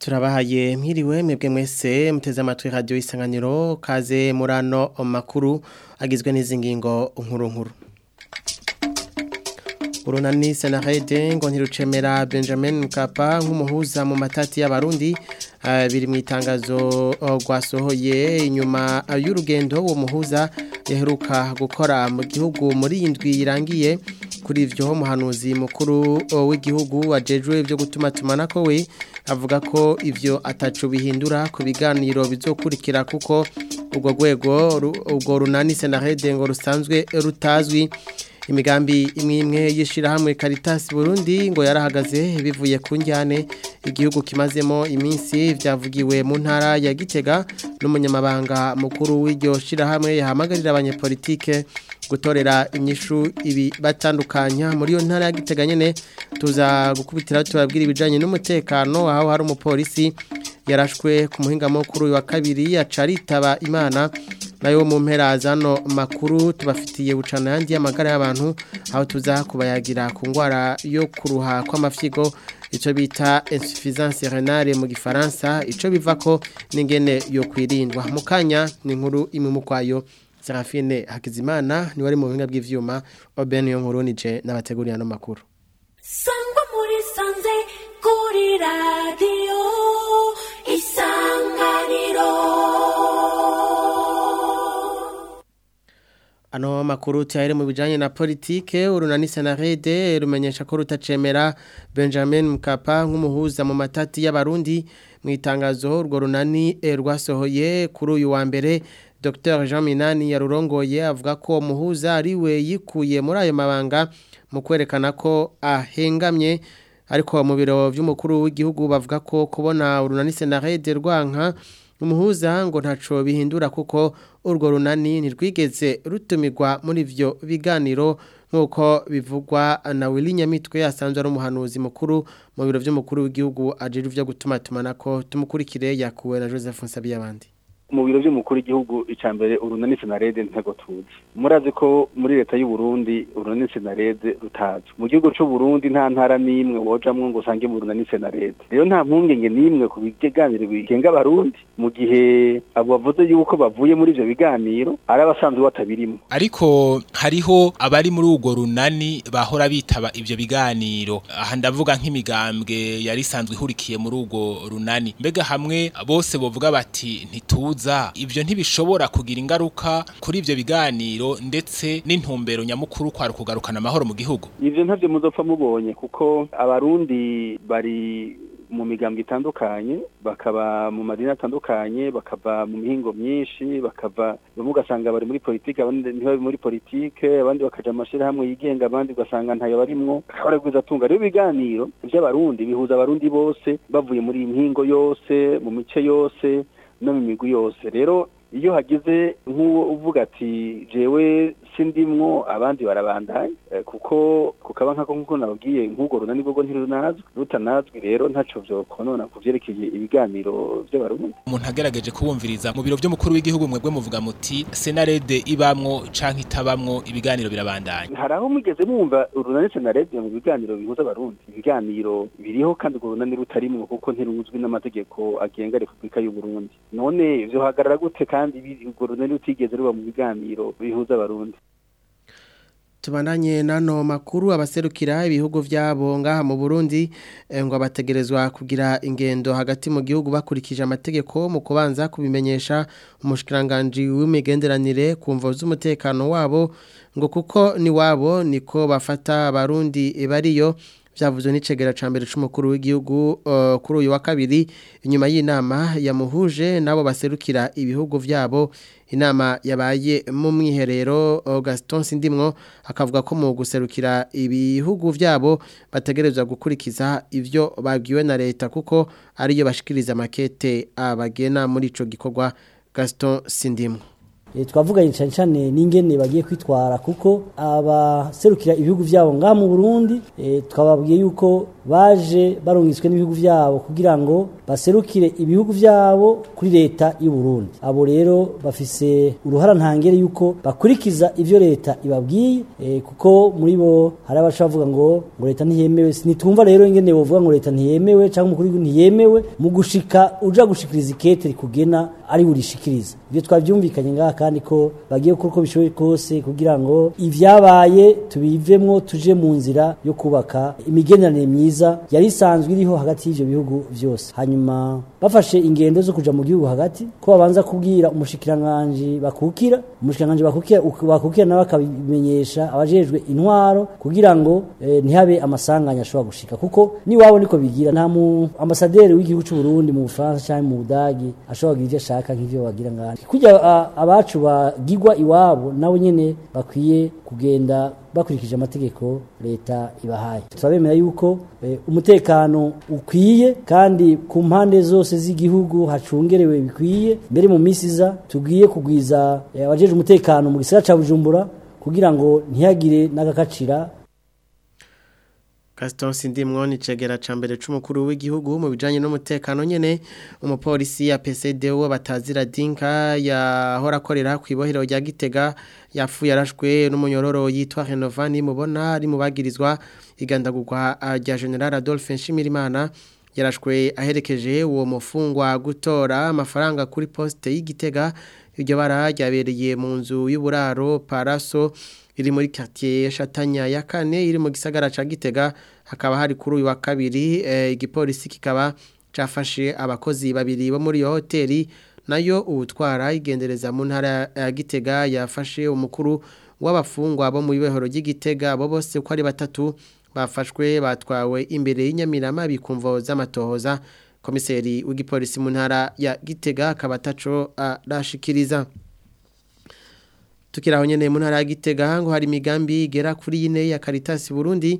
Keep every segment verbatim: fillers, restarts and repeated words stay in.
Turabahaye mwiriwe mwebwe mwese muteze amatwi radio Isanganiro kaze murano makuru agizwe n'izi ngingo nkuru nkuru. Urunani Senarede ngo ntirucemera Benjamin Mkapa nk'umuhuza mu matati y'abarundi uh, biri mu itangazo rwasohoye uh, inyuma y'urugendo wo muhuza yaheruka gukora mu gihugu muri indwi irangiye. Kuri ivyo muhanuzi mukuru w'igihugu wajejwe byo gutuma tumanako we avuga ko ivyo atacu bihindura ku biganiro bizokurikira kuko ubwo gwego ubwo runani Senarede ngo rusanzwe rutazwi. Imigambi imwe imwe yishirahamwe Caritas Burundi ngo yarahagaze bivuye ku njyane igihugu kimazemo iminsi vyavugiwe mu ntara ya Gitega n'umunyamabanga mukuru w'iryo shirahamwe yahamagarira abanyepolitike gutorera inyishu ibi batandukanya muri yo ntara ya Gitega nyene. Tuza gukubitira tubabwira ibijanye n'umutekano aho hari umupolisi yarashwe ku muhinga mukuru wa kabiri yacaritaba Imana. Nayo mu mpera zano makuru tubafitiye bucana yandi y'amagara y'abantu aho tuza kubayagira ku ngwara yo kuruha kw'amafyigo ico bita insuffisance rénale mu gifaransa ico bivako n'ingene yo kwirindwa. Mukanya ni inkuru imwe mu kwayo Serafine Hakizimana ni wari mu buhinga bw'ivyuma Oben yo nkuru nije n'abategurira no makuru. Sangwa muri sanze kuri radio Isanganiro. Ano makuru tiaire mu bijanye na politike urunani Senarede rumenyesha ko rutacemera Benjamin Mkapa nk'umuhuza mu matati y'abarundi. Mu itangazo urwo runani rwasohoye kuri uyu wa mbere Docteur Jean Minani yarurongoye avuga ko umuhuza ari we yikuye muri ayo mabanga mu kwerekana ko ahengamye. Ariko mu biro vy'umukuru w'igihugu bavuga ko kubona urunani Senarede rwanka umuhuza ngo ntaco bihindura kuko urwo runani nirwigeze rutumirwa muri ivyo biganiro nkuko bivugwa na Willy Nyamitwe yasanzwe ari umuhanuzi mukuru mu biro vy'umukuru w'igihugu ajeje vyo gutuma tumanako. Tumukurikire yakuwe na Joseph Nsabiyabandi. Mu biro by'umukuru w'igihugu icambere urunani Senarede ntego tuzi. Murazi ko muri leta y'u Burundi urunani Senarede rutazi. Mu gihugu cy'u Burundi nta ntara nimwe wojamwe ngo sange mu urunani Senarede. Rero nta mpungenge nimwe ku biganiro bigenga abarundi mu gihe abo bavuze yuko bavuye muri ivyo biganiro ari abasanzwe batabirimo. Ariko hariho abari muri urwo runani bahora bitaba ivyo biganiro. Aha ndavuga nk'imigambwe yari sanzwe ihurikiye muri urwo runani. Mbega hamwe bose bovuga bati ntituza ivyo ntibishobora kugira ingaruka kuri ivyo biganiro ndetse n'intumbero nyamukuru kwa kugarukana amahoro mu gihugu. Ivyo ntavyo muzopfa mubonye kuko abarundi bari mu migambwe itandukanye bakaba mu madini atandukanye bakava mu mihingo myinshi bakava bamwe ugasanga bari muri politike abandi ntibari muri politike abandi bakaja amashira hamwe yigenga abandi ugasanga ntayo barimwo akabara gwiza tunga rero ibiganiro by'abarundi bihuza abarundi bose bavuye muri imihingo yose mu mice yose no mu migwi yose. Rero iyo hagize nk'uwo uvuga ati jewe sindimwo abandi barabandanye kuko kukaba nkako nkuko nabwiye nk'ugo runani bwo ntirunazwe rutanazwe rero ntaco vyo konona kuvyerekeye ibiganiro by'abarundi. Umuntu agerageje kubumviriza mu biro by'umukuru w'igihugu mwebwe muvuga muti Senarede ibamwo canke itabamwo ibiganiro birabandanye. Haraho mugeze mumva urunani Senarede mu biganiro bihuza abarundi. Ibiganiro biriho kandi urwo runani rutarimwo kuko ntiruzwi n'amategeko agenga Republika y'u Burundi. None ivyo hagarara gute kandi urwo runani rutigeze ruba mu biganiro bihuza abarundi. Tubandanye nano makuru abaserukira ibihugu vyabo ngaha mu Burundi ngo abategerezwa kugira ingendo hagati mu gihugu bakurikije amategeko mu kubanza kubimenyesha umushikiranganje w'imigenderanire kumva z'umutekano wabo ngo kuko ni wabo niko bafata abarundi bariyo. Vyavuzwe n'icegera ca mbere c'umukuru w'igihugu uh, kuri uyu wa kabiri inyuma y'inama yamuhuje nabo baserukira ibihugu vyabo. Inama yabaye mu mwiherero uh, Gaston Sindimwo akavuga ko mu guserukira ibihugu vyabo bategerezwa gukurikiza ivyo babwiwe na leta kuko ariyo bashikiriza makete abagena muri ico gikorwa. Gaston Sindimwo E, twavuganye cyane cyane n'ingene bagiye kwitwara kuko abaserukira ibihugu vyabo nga mu Burundi e, twababwiye yuko baje barungitswe n'ibihugu vyabo kugira ngo baserukire ibihugu vyabo kuri leta y'u Burundi. Abo rero bafise uruhara ntangere yuko bakurikiza ivyo leta ibabwiye e, kuko muri bo hari abashavuga ngo ngo leta ntiyemewe. Nitumva rero ingene bovuga ngo leta ntiyemewe cyangwa umukuru w'igihugu ntiyemewe mu gushika uja gushikiriza ikete kugena ari burishikiriza. Ibyo twavyumvikanye ngaha kandi ko bagiye gukora uko bishoboye kose kugira ngo ivyabaye tubivemwo tuje mu nzira yo kubaka imigenderanire myiza yari isanzwe iriho hagati y'ivyo bihugu vyose. Hanyuma bafashe ingendo zo kuja mu gihugu hagati ko babanza kubwira umushikiranganje bakukira umushikiranganje bakukira bakukira nawe akabimenyesha abajejwe intwaro kugira ngo eh, ntihabe amasanganya ashobora gushika kuko ni wabo niko bigira nta mu ambasaderi w'igihugu cy'u Burundi mu Bufaransa cyangwa mu Budagi ashobora kugira shaka nk'ivyo bagira ngani kujya abacu bagirwa iwabo nabo nyene bakwiye kugenda bakurikije amategeko leta ibahaye. Turabemera yuko e, umutekano ukwiye kandi ku mpande zose z'igihugu hacungerewe bikwiye mbere mu misiza tugiye kugwiza abajeje e, umutekano mu gisagara ca Bujumbura kugira ngo ntihagire n'agakacira. Gaston Sindimwo ni cegera ca mbere c'umukuru w'igihugu mu bijanye n'umutekano nyene umupolisi ya P C D wo batazira Dinka yahora akorera kwibohero rya Gitega yafuye arashwe n'umunyororo yitwa Renovani mubona ari mubagirizwa igandagurwa rya General Adolphe Nshimirimana yarashwe aherekeje uwo mufungwa gutora amafaranga kuri poste y'Igitega iryo bara ryabereye mu nzu y'uburaro Paraso iri muri quartier Shatanya ya kane iri mu gisagara ca Gitega hakaba hari kuri uyu wa kabiri e, igipolisi kikaba cafashe abakozi babiri bo muri yo hoteli nayo ubutwara igendereza mu ntara ya Gitega yafashe umukuru w'abafungwa bo mu bihoro ry'Igitega bo bose ko ari batatu bafashwe batwawe imbere y'inyamirama bikumvo z'amatohoza komiseri w'igipolisi mu ntara ya Gitega akabataco arashikiriza. Tukiraho nyene mu ntara ya Gitega ngo hari imigambi igera kuri ine ya Caritas Burundi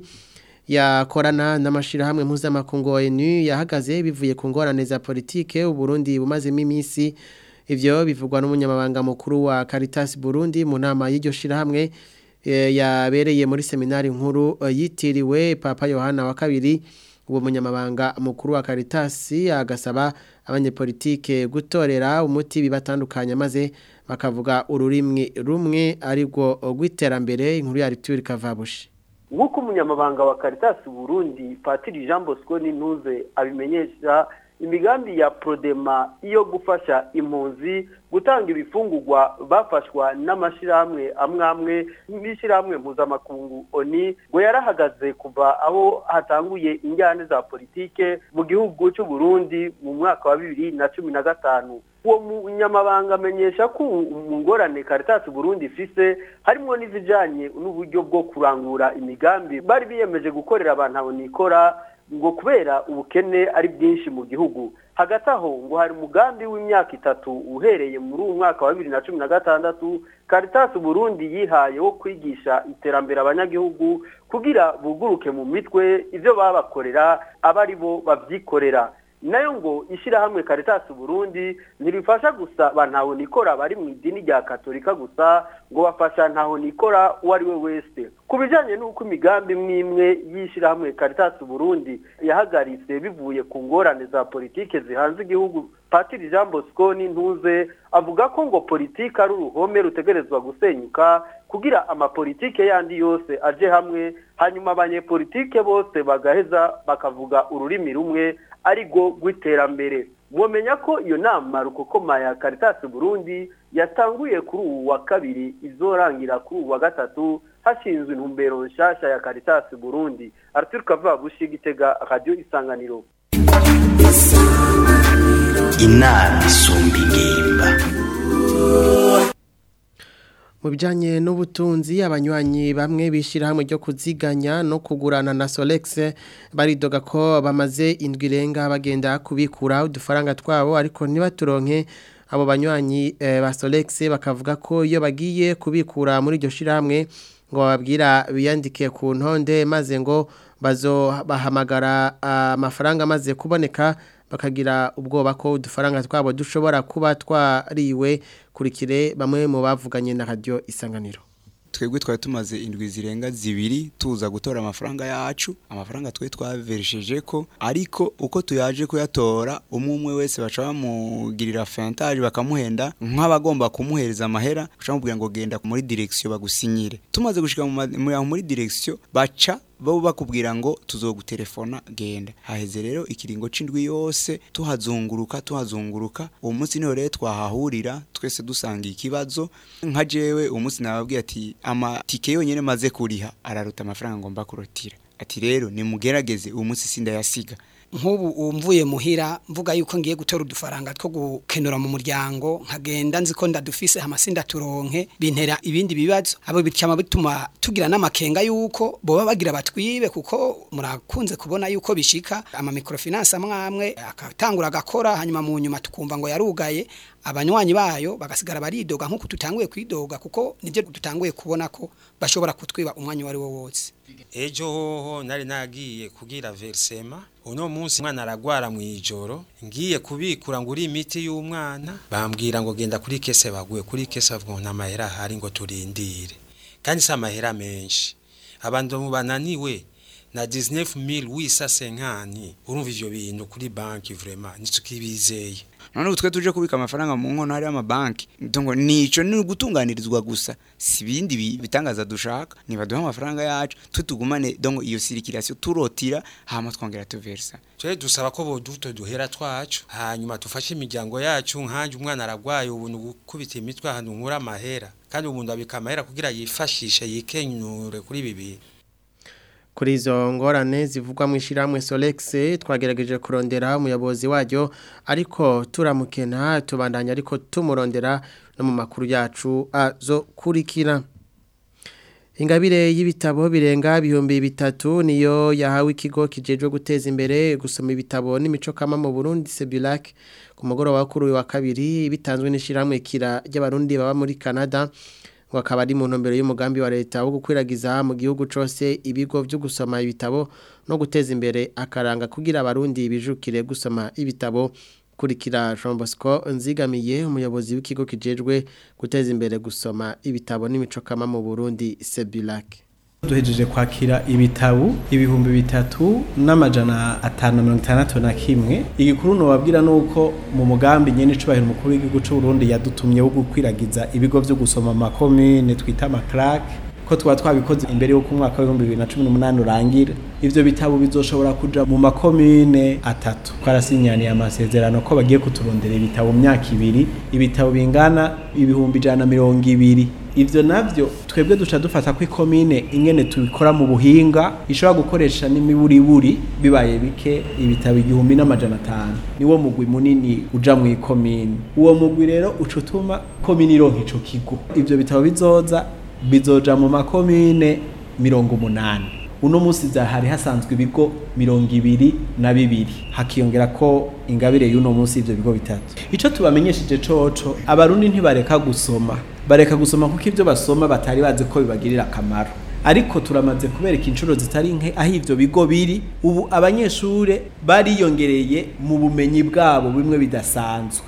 yakorana n'amashirahamwe mpuzamakungu O N U yahagaze bivuye ku ngorane za politike u Burundi bumazemo iminsi. Ivyo bivugwa n'umunyamabanga mukuru wa Caritas Burundi mu nama y'iryo shirahamwe e, yabereye muri seminari nkuru e, yitiriwe Papa Yohana wa kabiri. Uwo munyamabanga mukuru wa Caritas agasaba abanyepolitike gutorera umuti bibatandukanya maze bakavuga ururimi rumwe ariko gwiterambere inkuru ya Riture Kavabushi. Nk'uko umunyamabanga wa Caritas Burundi Patiri Jean Bosco Nintuze abimenyesha imigambi ya Prodema iyo gufasha impunzi gutanga ibifungurwa bafashwa n'amashirahamwe amwamwe n'ishirahamwe mpuzamakungu O N U ngo yarahagaze kuva aho hatanguye injyane za politike mu gihugu cy'u Burundi mu mwaka wa bibiri na cumi na gatanu. Uwo munyamabanga amenyesha ko umungorane Caritas Burundi ifise harimo n'izijanye n'uburyo bwo kurangura imigambi bari biyemeje gukorera abantu abo nikora ngo kubera ubukene ari bwinshi mu gihugu. Hagati aho ngo hari umugambi w'imyaka itatu uhereye muri uwo mwaka wa bibiri na cumi na gatandatu Caritas Burundi yihaye wo kwigisha iterambere abanyagihugu kugira buguruke mu mitwe ivyo babakorera abari bo bavyikorera. Nayo ngo ishirahamwe Caritas Burundi ntirifasha gusa bantaho nikora bari mu idini rya Katolika gusa ngo bafasha ntaho nikora uwari we wese. Kubijanye n'uko imigambi mwimwe y'ishirahamwe Caritas Burundi yahagaritse bivuye ku ngorane za politike zihanze igihugu, Patiri Jean Bosco Nintuze avuga ko ngo politike ari uruhome rutegerezwa gusenyuka kugira amapolitike yandi yose aje hamwe hanyuma abanyepolitike bose bagaheza bakavuga ururimi rumwe arigo gwiterambere. Mwomenya ko iyo nama rukokoma ya Caritas Burundi yatanguye kuri uwu wa kabiri izorangira kuri uwu wa gatatu hashinzwe intumbero nshasha ya Caritas Burundi. Arthur Kavabushi Gitega, Radio Isanganiro. Inama isumba ingimba. Mu bijanye n'ubutunzi abanywanyi bamwe bishira hamwe ryo kuziganya no kugurana na Solex baridoga ko bamaze indwi renga bagenda kubikura udufaranga twabo ariko ntibaturonke. Abo banywanyi e, ba Solex bakavuga ko iyo bagiye kubikura muri iryo shirahamwe ngo bababwira biyandike ku ntonde maze ngo bazo bahamagara amafaranga amaze kuboneka bakagira ubwoba ko udufaranga twabo dushobora kuba twariwe kurikire bamwe mu bavuganye na radio Isanganiro. Twebwe twari tumaze indwi zirenga zibiri tuza gutora amafaranga yacu amafaranga twe twaveresheje ko ariko uko tuyaje kuyatora umwe umwe wese baca bamugirira fantage bakamuhenda nk'abagomba kumuhereza amahera bacamubwira ngo genda muri direction bagusinyire tumaze gushika muri direction baca bo bakubwira ngo tuzogutelefona genda haheze rero ikiringo c'indwi yose tuhazunguruka tuhazunguruka uwo munsi niho rero twahahurira twese dusanga ikibazo nka jewe uwo munsi nababwiye ati ama tike yonyene maze kuriha araruta amafaranga ngomba kurotira ati rero nimugerageze uwo munsi sinda yasiga nk'ubu umvuye muhira mvuga yuko ngiye gutora udufaranga two gukenura mu muryango nkagenda nzi ko ndadufise amasinda turonke bintera ibindi bibazo abo bicyama bituma tugira n'amakenga yuko boba bagira batwibe kuko murakunze kubona yuko bishika ama microfinance amwamwe akatangura gakora hanyuma mu nyuma tukumva ngo yarugaye abanywanyi bayo bagasigara baridoga nkuko tutanguye kwidoga kuko nivyo dutanguye kubona ko bashobora kutwiba umwanya wari wo wose. Ejo hoho nari nagiye kugira versema uno munsi mwana aragwara mu ijoro ngiye kubikura nguri imiti y'umwana bambwira ngo genda kuri kese baguye kuri kese avuga nta mahera hari ngo turindire kandi sa mahera menshi abantu bananiwe na dix-neuf mille huit cent cinquante urumva ivyo bintu kuri banki vraiment nitukibizeye none utwe tuje kubika amafaranga mu nkono hari ama banki ndongo nico ni gutunganirizwa gusa sibindi bitangaza dushaka nibaduha amafaranga yacu tutugumane dongo iyo circulation turotira hama twongera tuversa cyo dusaba ko boduto duhera twacu hanyuma tufashe imiryango yacu nkanje umwana aragwaye ubuntu gukubita imitwe ahantu nkura amahera kandi umuntu abika amahera kugira yifashishe yikenyure kuri bibi. Kuri izo ngorane zivugwa mu ishiramwe Solex twagerageje kurondera umuyobozi waryo ariko turamukena tubandanya ariko tumurondera no mu makuru yacu azo kurikira. Ingabire y'ibitabo birenga bihumbi bitatu niyo yahawe ikigo kijejwe guteza imbere gusoma ibitabo n'imico kama mu Burundi Sebulac ku mugoroba wa kuri wa kabiri bitanzwe n'ishiramwe kira ry'abarundi baba muri Canada. Wakaba ari mu ntumbero y'umugambi wa leta wo gukwiragiza mu gihugu cose ibigo byo gusoma ibitabo no guteza imbere akaranga kugira abarundi bijukire gusoma ibitabo kurikira Jean Bosco Nzigamiye umuyobozi w'ikigo kijejwe guteza imbere gusoma ibitabo n'imico kama mu Burundi Sebulac. Duhejeje kwakira ibitabo ibihumbi bitatu n'amajana atanu na mirongo itandatu na kimwe igikuru no babwira nuko mu mugambi nyene icubahiro mukuru w'igihugu c'u Burundi yadutumye wo gukwiragiza ibigo byo gusoma ma commune twita ma crack ko twa twabikoze imbere yo ku mwaka wa bibiri na cumi n'umunani urangira ivyo bitabo bizoshobora kuja mu ma commune atatu twarasinyaniye amasezerano ko bagiye kuturondera ibitabo mu myaka ibiri ibitabo bingana ibihumbi ijana na mirongo ibiri. Ivyo navyo twebwe duca dufata ko ikomine ingene tubikora mu buhinga ishobora gukoresha n'imiburiburi bibaye bike ibitabo igihumbi n'amajana atanu niwo mugwi munini uja mu ikomine uwo mugwi rero ucutuma komine ironka ico kigo ivyo bitabo bizoza bizoja mu makomine mirongo umunani uno munsi zahari hasanzwe ibigo mirongo ibiri na bibiri hakiyongera ko ingabire y'uno munsi ivyo bigo bitatu. Ico tubamenyesheje coco abarundi ntibareka gusoma bareka gusoma kuko ivyo basoma batari bazi ko bibagirira akamaro ariko turamaze kubereka inshuro zitari nke aho ivyo bigo biri ubu abanyeshure bariyongereye mu bumenyi bwabo bimwe bidasanzwe.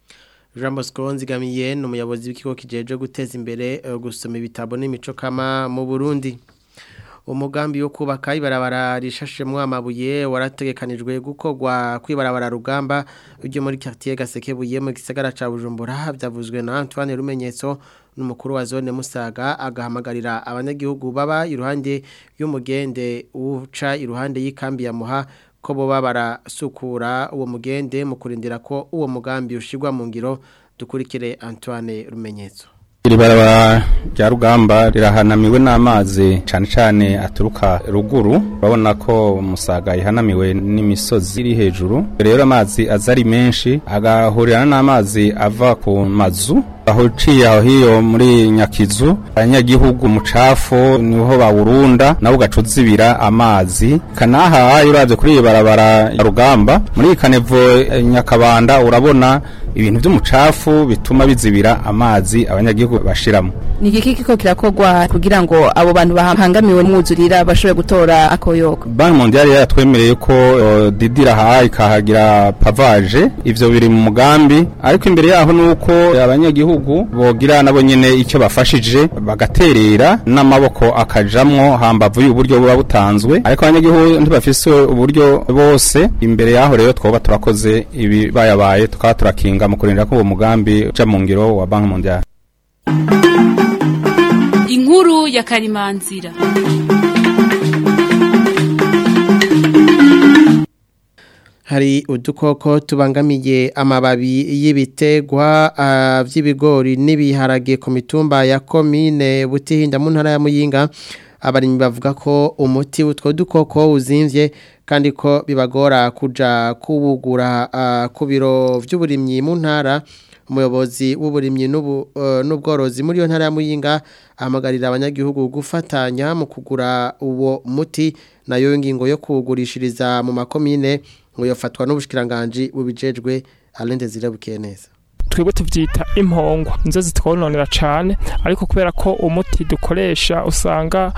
Jean Bosco Nzigamiye n'umuyobozi w'ikigo kijeje guteza imbere gusoma ibitabo n'imico kama mu Burundi. Umugambi wo kubaka ibarabara rishashemwe amabuye warategekanijwe gukorwa kwibarabara Rugamba ujye muri quartier Gasekebuye mu gisagara ca Bujumbura byavuzwe na Antoine Rumenyetso n'umukuru wa zone Musaga agahamagarira abanyagihugu baba iruhande y'umugende uca iruhande y'ikambi ya Muha ko boba barasukura uwo mugende mu kurindira ko uwo mugambi ushigwa mu ngiro dukurikire Antoine Rumenyetso. Iri barabara rya Rugamba rirahanamiwe n'amazi cyane cyane aturuka ruguru babona ko Musaga ihanamiwe n'imisozi iri hejuru rero amazi azari menshi agahurira n'amazi ava ku mazu aho ciye aho hiyo muri Nyakizu abanyagihugu mucafu niho bawurunda nabo gacuzibira amazi kanaha yuravye kuri iyi barabara ya Rugamba muri Kanevo Nyakabanda urabona ibintu by'umucafu bituma bizibira amazi abanyagihugu bashiramo ni iki kiko kirakogwa kugira ngo abo bantu bahangamiwe n'umwuzurira bashobore gutora akoyoko? Banki Mondiale yatwemereye ko uh, didira ha ikahagira pavage ivyo biri mu mugambi, ariko imbere yaho nuko abanyagihugu bogira nabo nyene icyo bafashije bagaterera n'amaboko akajamwo hambavu y'uburyo buba butanzwe, ariko abanyagihugu ntibafise uburyo bose. Imbere yaho rero twoba turakoze ibi bayabaye tukaba turakinga mu kurinda ko uwo mugambi uja mu ngiro wa Banki Mondiale. Inkuru ya Karimanzira. Hari udukoko tubangamiye amababi y'ibitegwa uh, vy'ibigori n'ibiharage ku mitumba ya komine Butihinda mu ntara ya Muyinga. Abarimyi bavuga ko umuti utwo dukoko uzimvye kandi ko bibagora kuja kubugura uh, ku biro vy'uburimyi mu ntara. Umuyobozi w'uburimyi n'ubu uh, n'ubworozi muri yo ntara ya Muyinga ahamagarira abanyagihugu gufatanya mu kugura uwo muti, nayo ngingo yo kugurishiriza mu makomine ngo yofatwa n'ubushikiranganje bubijejwe. Alende zirabukiye neza. Twebwe tuvyita impongwa nizo zitwononera cane, ariko kubera ko umuti dukoresha usanga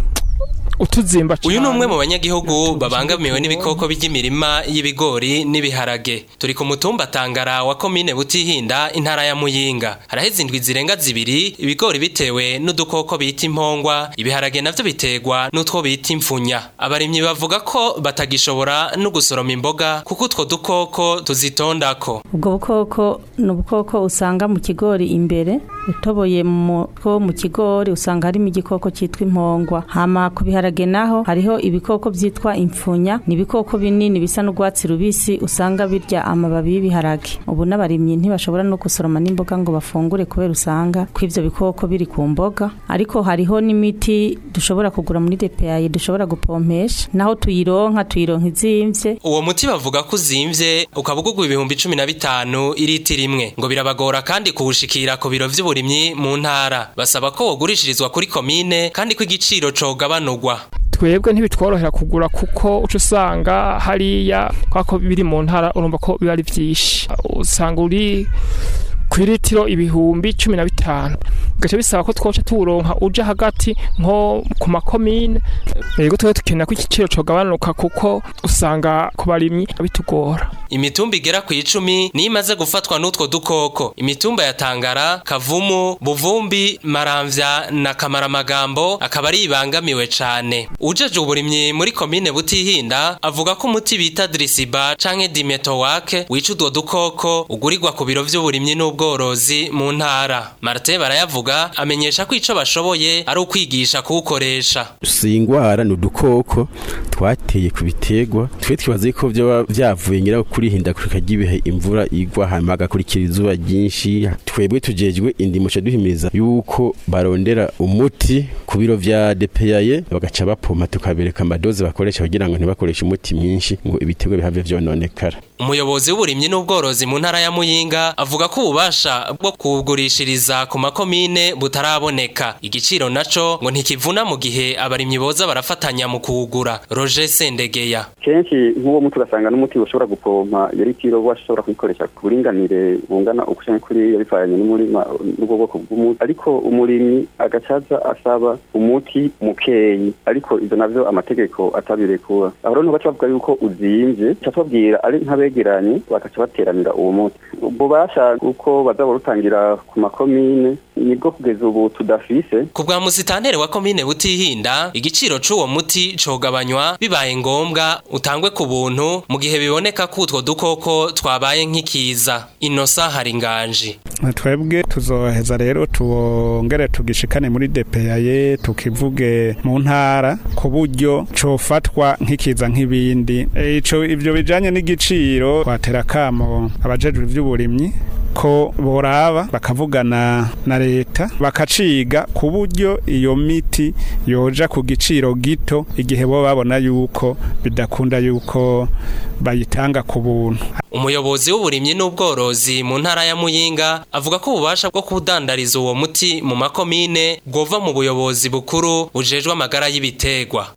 utuzimba cyane. Uyu numwe mu banyagihugu babangamiwe n'ibikoko by'imirima y'ibigori n'ibiharage. Turi ku mutumba Tangara wa komine Butihinda intara ya Muyinga. Haraheze indwi zirenga zibiri ibigori bitewe n'udukoko bita impongwa, ibiharage navyo bitegwa n'utwo bita imfunya. Abarimyi bavuga ko batagishobora no gusoroma imboga kuko utwo dukoko tuzitondako. Ubwo bukoko n'ubukoko usanga mu kigori imbere utoboye mu ko mu kigori usanga harimo igikoko cyitwa impongwa. Hama ku biharage naho hariho ibikoko byitwa imfunya, ni ibikoko binini bisa n'urwatsi rubisi usanga birya amababi y'ibiharage. Ubu n'abarimyi ntibashobora no gusoroma n'imboga ngo bafungure kubera usanga kw'ivyo bikoko biri ku mboga. Ariko hariho n'imiti dushobora kugura muri D P A dushobora gupompesha, naho tuyironka tuyironka izimvye. Uwo muti bavuga ko uzimvye ukabugugwa ibihumbi cumi na bitanu iriti rimwe, ngo birabagora kandi kuwushikira ku biro vy'uburimyi mu ntara. Basaba ko wogurishirizwa kuri komine kandi ko igiciro cogabanurwa. Twebwe ntibitworohera kugura kuko uco usanga hariya kwako biri mu ntara urumva ko biba ari vyinshi, usanga uri kwiritiro ibihumbi cumi na bitanu, gace bisaba ko twoca turonka uja hagati nko ku makomine. Yego twe tukenera ko igiciro cogabanuka kuko usanga ku barimyi bitugora. Imitumba igera ku icumi ni imaze gufatwa n'utwo dukoko. Imitumba ya Tangara, Kavumu, Buvumbi, Maramvya na Kamaramagambo akaba ari ibangamiwe cane. Ujeje uburimyi muri komine Butihinda avuga ko umuti bita Drisiba canke Dimetowake wica udwo dukoko ugurirwa ku biro vy'uburimyi n'ubworozi mu ntara. Martin barayavuga amenyesha ko ico bashoboye ari ukwigisha kuwukoresha. Singwara n'udukoko twateye ku bitegwa, twe twibaze ko byo byavuye ngira kuri hinda kuri kagibihe imvura igwa hamaga kuri kirizuba ryinshi. Twebwe tujejwe indimo cyo duhimiriza yuko barondera umuti ku biro vya D P A bagaca bapoma tukabereka amadoze bakoresha kugira ngo ntibakoreshe umuti mwinshi ngo ibitegwa bihave vyononekara. Umuyobozi w'uburimyi n'ubworozi mu ntara ya Muyinga avuga ko ububasha bwo kugurishiriza ku makomine butaraboneka. Igiciro naco ngo ntikivuna mu gihe abarimyi boza barafatanya mu kuwugura. Roger Sendegeya: kenshi nk'uwo muti ugasanga n'umuti ushobora gupompa yari kiro washobora kwikoresha ku buringanire bungana ukushanye kuri yabifanye n'umurima n'ubwo bwoko bw'umuti, ariko umurimyi agacaza asaba umuti mukeyi, ariko izo navyo amategeko atabirekura. Aho rero baca bavuga yuko uzimvye, cyatubwira ari nkabegeranye bakaca bateranira uwo muti. Ubwo basha uko bazaba rutangira ku makomine nibwo kugeza ubu tudafise. Ku bwa musitantere wa komine Butihinda igiciro c'uwo muti cogabanywa bibaye ngombwa utangwe ku buntu mu gihe biboneka ko utwo dukoko twabaye nk'ikiza. Inosa Haringanje: twebwe tuzoheza rero tuwongere tugishikane muri D P A tukivuge mu ntara ku buryo cofatwa nk'ikiza nk'ibindi. Ico ivyo bijanye n'igiciro twatera kamo abajejwe vy'uburimyi ko boraba bakavugana na leta bakaciga ku buryo iyo miti yoja ku giciro gito igihe bo babona yuko bidakunda yuko bayitanga ku buntu. Umuyobozi w'uburimyi n'ubworozi mu ntara ya Muyinga avuga ko ububasha bwo kudandariza uwo muti mu makomine bwova mu buyobozi bukuru bujejwe amagara y'ibitegwa.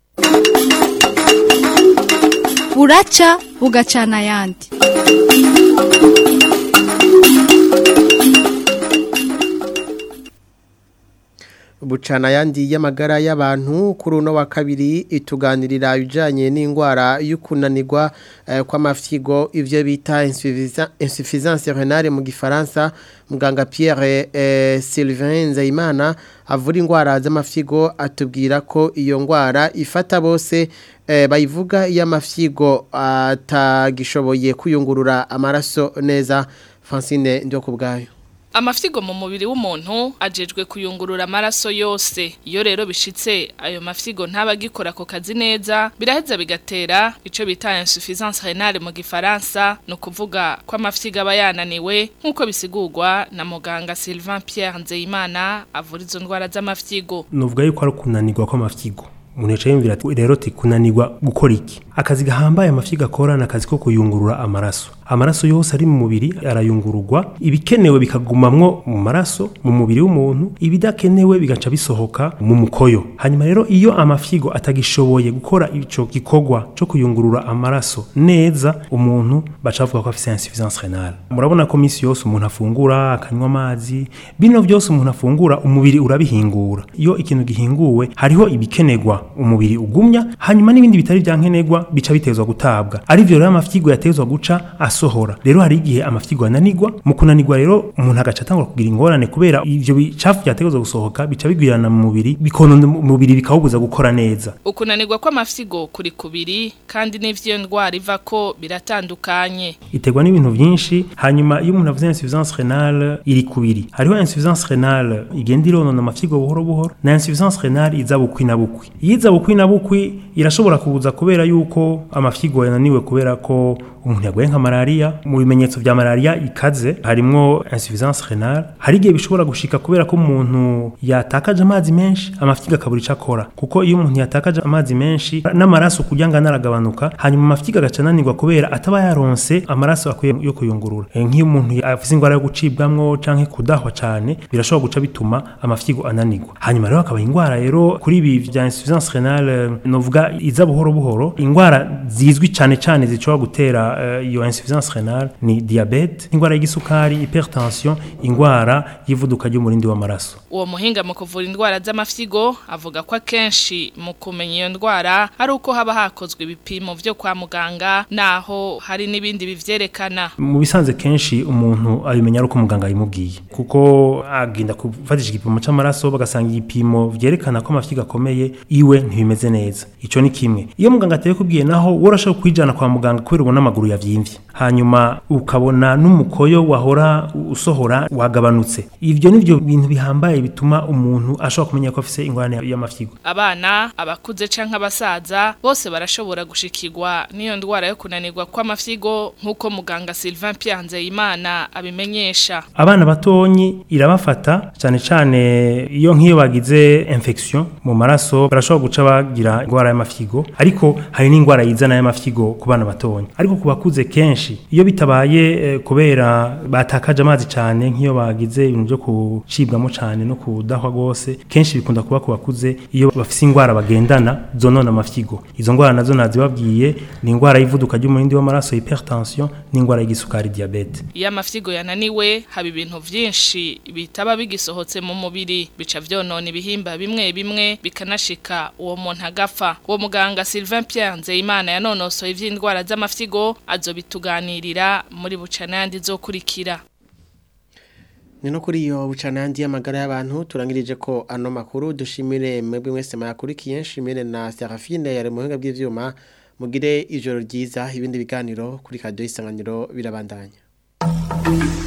Buraca bugacana yandi. bucana yandi y'amagara y'abantu kuri uno wa kabiri ituganirira ibijanye n'ingwara y'ukunanirwa eh, kw'amafyigo ivyo bita insuffisance rénale mu gifaransa muganga Pierre eh, Sylvain Nzeyimana avura ingwara z'amafyigo atubwira ko iyo ngwara ifata bose eh, bayivuga iyo amafyigo atagishoboye kuyungurura amaraso neza. Francine ndio kubgayo. Amafyigo mu mubiri w'umuntu ajejwe kuyungurura amaraso yose. Iyo rero bishitse ayo mafyigo ntabagikora ko kazi neza biraheza bigatera ico bita insuffisance rénale mu gifaransa no kuvuga ko amafyigo aba yananiwe nkuko bisigurwa na muganga Sylvain Pierre Nzeyimana avura izo ndwara z'amafyigo. Nuvuga yuko ari kunanirwa kw'amafyigo. Umuntu yaciye yumvira rero ati kunanirwa gukora iki? Akazi gahambaye amafyigo akora n'akazi ko kuyungurura amaraso. Amaraso yose ari mu mubiri arayungururwa, ibikenewe bikagumamwo mu maraso mu mubiri w'umuntu, ibidakenewe bigaca bisohoka mu mukoyo. Hanyuma rero iyo amafyigo atagishoboye gukora ico gikorwa cyo kuyungurura amaraso neza, umuntu bacavuga ko afite insuffisance rénale. Murabona ko misi yose umuntu afungura akanywa amazi, bino byose umuntu afungura umubiri urabihingura. Iyo ikintu gihinguwe hariho ibikenegwa umubiri ugumya, hanyuma n'ibindi bitari byankenegwa bica bitezwa gutabwa. Ari byo rero amafyigo yatezwa guca asohora. Rero hari igihe amafyigo ananirwa, mu kunanirwa rero umuntu agaca atangura kugira ingorane kubera ivyo bicafu byatezwa gusohoka bica bigwirana mu mubiri, bikonona mu mubiri bikawubuza gukora neza. Ukunanirwa kw'amafyigo kuri kubiri kandi n'ivyo ndwara iva ko biratandukanye. Itegwa n'ibintu byinshi, hanyuma iyo umuntu avuze insuffisance rénale iri kubiri. Hariho insuffisance rénale igenda ironona amafyigo buhoro buhoro, na insuffisance rénale iza bukwi na bukwi. Yiza bukwi na bukwi irashobora kubuza kubera yuko amafyigo yananiwe kubera ko umuntu yaguye nka malaria. Mu bimenyetso vya malaria ikaze harimo insuffisance rénale. Hari igihe bishobora gushika kubera ko umuntu yatakaje amazi menshi amafyigo akabura icakora, kuko iyo umuntu yatakaje amazi menshi n'amaraso kujyanga naragabanuka, hanyuma amafyigo agacananirwa kubera ataba yaronse amaraso akwiye yo kuyungurura. Nk'iyo umuntu afise ingwara yo gucibwamwo canke kudahwa cyane birashobora guca bituma amafyigo ananirwa. Hanyuma rero akaba ingwara rero kuri ibi vya insuffisance rénale novuga iza buhoro buhoro. Ingwara zizwi cyane cyane zishobora gutera iyo uh, insuffisance rénale ni diabete, ingwara y'igisukari, hypertension, ingwara yivuduka ry'umurindi w'amaraso. Uwo muhinga mu kuvura indwara z'amafyigo avuga ko akenshi mu kumenya iyo ndwara ari uko haba hakozwe ibipimo vyo kwa muganga naho hari n'ibindi bivyerekana. Mu bisanze kenshi umuntu abimenya uko muganga yimubwiye, kuko agenda kufatisha igipimo c'amaraso bagasanga igipimo vyerekana ko amafyigo akomeye iwe ntibimeze neza. Ico ni kimwe. Iyo muganga ateye kubwiye naho worashobora kwijana kwa muganga kubera ubona amaguru yavyimvye, hanyuma ukabona n'umukoyo wahora usohora wagabanutse. Ivyo nivyo bintu bihambaye bituma umuntu ashobora kumenya ko afise ingorane y'amafyigo. Abana, abakuze canke abasaza bose barashobora gushikirwa niyo ndwara yo kunanirwa kw'amafyigo nkuko muganga Sylvain Pierre Nzeyimana abimenyesha. Abana batonyi irabafata cyane cyane iyo nk'iyo bagize infection mu maraso barashobora guca bagira ingwara y'amafyigo, ariko hari n'ingwara yizana y'amafyigo ku bana batonyi. Ariko kubakuze kenshi iyo bitabaye e, kubera batakaje amazi cyane nk'iyo bagize ibintu byo kucibwamo cyane no kudahwa gose, kenshi bikunda kuba kubakuze iyo bafise ingwara bagendana zonona amafyigo. Izo ngwara nazo nazibabwiye ni ingwara yivuduka ry'umurindi w'amaraso, hypertension, n'ingwara y'igisukari, diabete. Iyo amafyigo yananiwe haba ibintu vyinshi bitaba bigisohotse mu mubiri bica vyonona ibihimba bimwe bimwe bikanashika uwo muntu agapfa. Uwo muganga Sylvain Pierre Nzeyimana yanonosoye ivy'indwara z'amafyigo azobituganirira muri bucana yandi zokurikira. Nino kuri iyo bucana yandi y'amagara y'abantu turangirije ko ano makuru. Dushimire mwebwe mwese mwakurikiye, nshimire na Serafine yari mu buhinga bw'ivyuma. Mugire ijoro ryiza, ibindi biganiro kuri Radio Isanganiro birabandanya.